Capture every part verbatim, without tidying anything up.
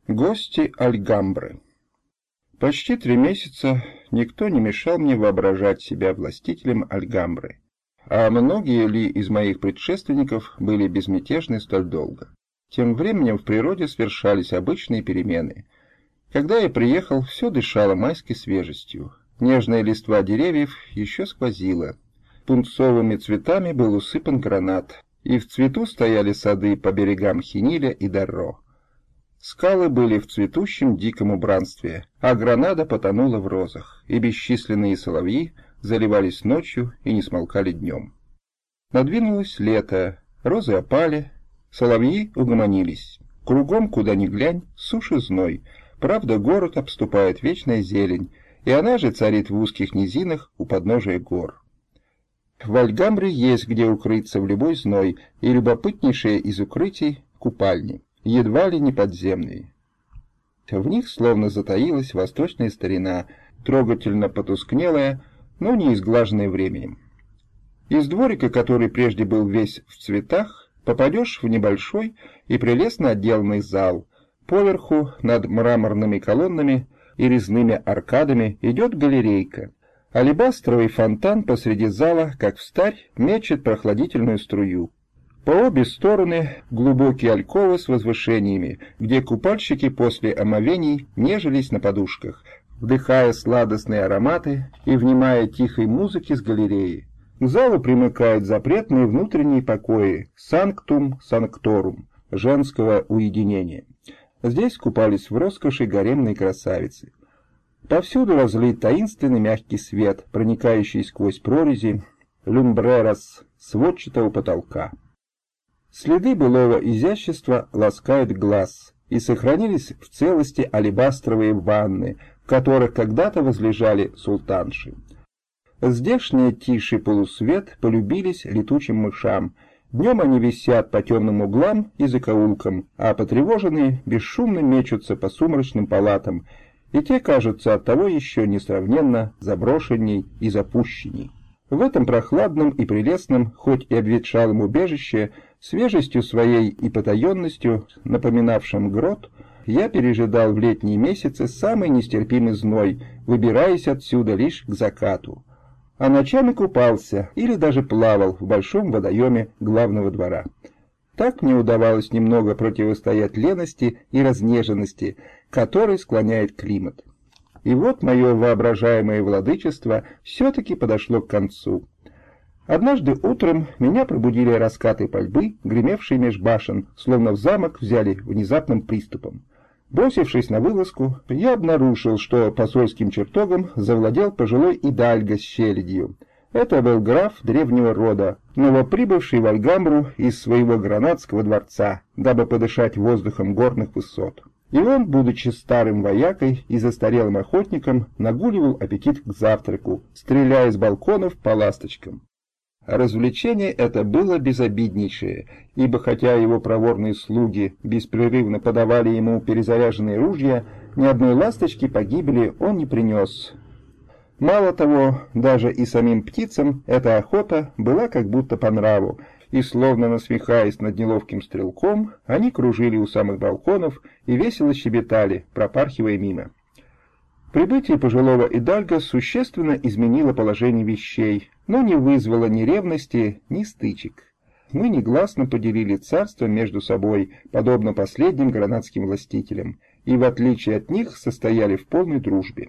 Гости Альгамбры. Почти три месяца никто не мешал мне воображать себя властителем Альгамбры, а многие ли из моих предшественников были безмятежны столь долго. Тем временем в природе свершались обычные перемены. Когда я приехал, все дышало майской свежестью. Нежная листва деревьев еще сквозила. Пунцовыми цветами был усыпан гранат, и в цвету стояли сады по берегам Хиниля и Дарро. Скалы были в цветущем диком убранстве, а Гранада потонула в розах, и бесчисленные соловьи заливались ночью и не смолкали днем. Надвинулось лето, розы опали, соловьи угомонились. Кругом, куда ни глянь, сушь и зной. Правда, город обступает вечная зелень, и она же царит в узких низинах у подножия гор. В Альгамбре есть где укрыться в любой зной, и любопытнейшее из укрытий — купальни, едва ли не подземные. В них словно затаилась восточная старина, трогательно потускнелая, но не изглаженная временем. Из дворика, который прежде был весь в цветах, попадешь в небольшой и прелестно отделанный зал. Поверху, над мраморными колоннами и резными аркадами, идет галерейка. Алебастровый фонтан посреди зала, как встарь, мечет прохладительную струю. По обе стороны глубокие альковы с возвышениями, где купальщики после омовений нежились на подушках, вдыхая сладостные ароматы и внимая тихой музыке с галереи. К залу примыкают запретные внутренние покои «Санктум Санкторум» женского уединения. Здесь купались в роскоши гаремные красавицы. Повсюду разлит таинственный мягкий свет, проникающий сквозь прорези люмбрерос сводчатого потолка. Следы былого изящества ласкают глаз, и сохранились в целости алебастровые ванны, в которых когда-то возлежали султанши. Здешняя тишь и полусвет полюбились летучим мышам. Днем они висят по темным углам и закоулкам, а потревоженные бесшумно мечутся по сумрачным палатам, и те кажутся оттого еще несравненно заброшенней и запущенней. В этом прохладном и прелестном, хоть и обветшалом убежище, свежестью своей и потаенностью, напоминавшим грот, я пережидал в летние месяцы самый нестерпимый зной, выбираясь отсюда лишь к закату. А ночами купался или даже плавал в большом водоеме главного двора. Так мне удавалось немного противостоять лености и разнеженности, которой склоняет климат. И вот мое воображаемое владычество все-таки подошло к концу. Однажды утром меня пробудили раскаты пальбы, гремевшие меж башен, словно в замок взяли внезапным приступом. Бросившись на вылазку, я обнаружил, что посольским чертогом завладел пожилой идальго с челядью. Это был граф древнего рода, новоприбывший в Альгамбру из своего гранадского дворца, дабы подышать воздухом горных высот. И он, будучи старым воякой и застарелым охотником, нагуливал аппетит к завтраку, стреляя с балконов по ласточкам. Развлечение это было безобиднейшее, ибо хотя его проворные слуги беспрерывно подавали ему перезаряженные ружья, ни одной ласточки погибели он не принес. Мало того, даже и самим птицам эта охота была как будто по нраву, и, словно насмехаясь над неловким стрелком, они кружили у самых балконов и весело щебетали, пропархивая мимо. Прибытие пожилого идальго существенно изменило положение вещей, но не вызвало ни ревности, ни стычек. Мы негласно поделили царство между собой, подобно последним гранадским властителям, и в отличие от них состояли в полной дружбе.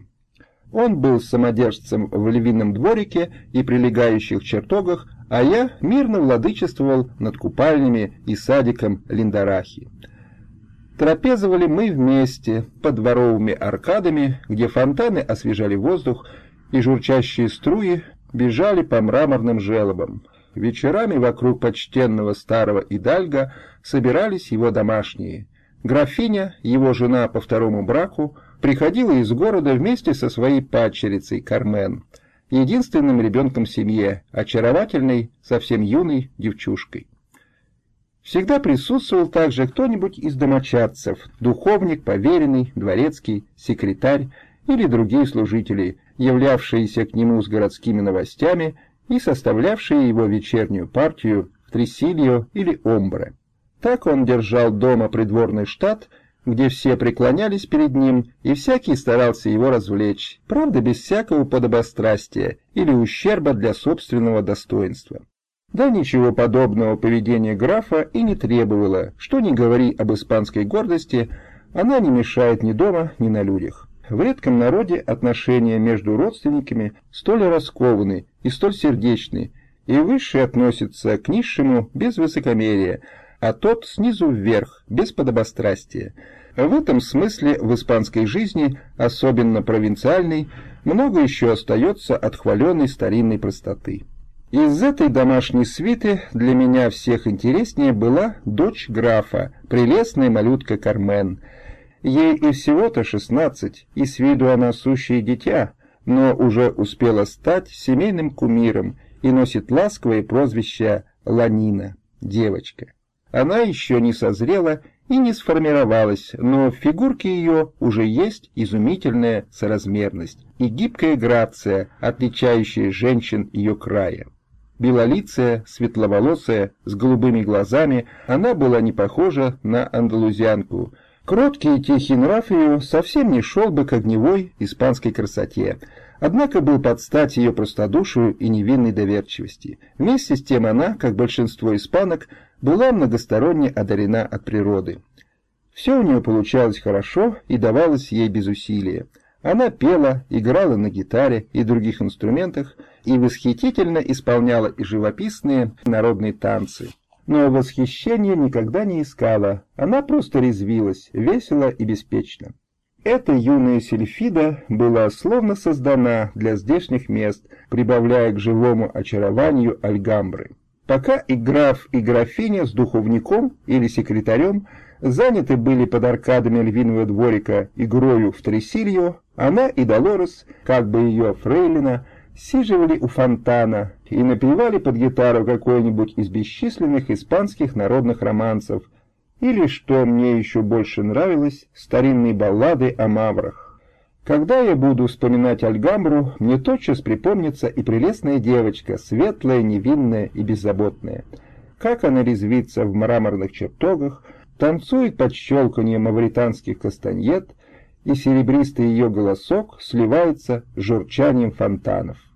Он был самодержцем в львином дворике и прилегающих чертогах, а я мирно владычествовал над купальнями и садиком Линдарахи. Трапезовали мы вместе под дворовыми аркадами, где фонтаны освежали воздух, и журчащие струи бежали по мраморным желобам. Вечерами вокруг почтенного старого идальго собирались его домашние. Графиня, его жена по второму браку, приходила из города вместе со своей падчерицей Кармен, единственным ребенком в семье, очаровательной, совсем юной девчушкой. Всегда присутствовал также кто-нибудь из домочадцев, духовник, поверенный, дворецкий, секретарь или другие служители, являвшиеся к нему с городскими новостями и составлявшие его вечернюю партию в Тресильо или Омбре. Так он держал дома придворный штат, где все преклонялись перед ним, и всякий старался его развлечь, правда, без всякого подобострастия или ущерба для собственного достоинства. Да ничего подобного поведение графа и не требовало, что ни говори об испанской гордости, она не мешает ни дома, ни на людях. В редком народе отношения между родственниками столь раскованы и столь сердечны, и высший относится к низшему без высокомерия, а тот снизу вверх, без подобострастия. В этом смысле в испанской жизни, особенно провинциальной, много еще остается от хваленной старинной простоты. Из этой домашней свиты для меня всех интереснее была дочь графа, прелестная малютка Кармен. Ей и всего-то шестнадцать, и с виду она сущее дитя, но уже успела стать семейным кумиром и носит ласковое прозвище Ланина, девочка. Она еще не созрела и не сформировалась, но в фигурке ее уже есть изумительная соразмерность и гибкая грация, отличающая женщин ее края. Белолицая, светловолосая, с голубыми глазами, она была не похожа на андалузианку. Кроткий и тихий нрав ее совсем не шел бы к огневой испанской красоте, однако был под стать ее простодушию и невинной доверчивости. Вместе с тем она, как большинство испанок, была многосторонне одарена от природы. Все у нее получалось хорошо и давалось ей без усилия. Она пела, играла на гитаре и других инструментах и восхитительно исполняла и живописные народные танцы. Но восхищения никогда не искала, она просто резвилась, весело и беспечно. Эта юная Сильфида была словно создана для здешних мест, прибавляя к живому очарованию Альгамбры. Пока и граф, и графиня с духовником или секретарем заняты были под аркадами львиного дворика игрою в тресилью, она и Долорес, как бы ее фрейлина, сиживали у фонтана и напевали под гитару какой-нибудь из бесчисленных испанских народных романсов, или, что мне еще больше нравилось, старинные баллады о маврах. Когда я буду вспоминать Альгамбру, мне тотчас припомнится и прелестная девочка, светлая, невинная и беззаботная. Как она резвится в мраморных чертогах, танцует под щелканье мавританских кастаньет, и серебристый ее голосок сливается с журчанием фонтанов.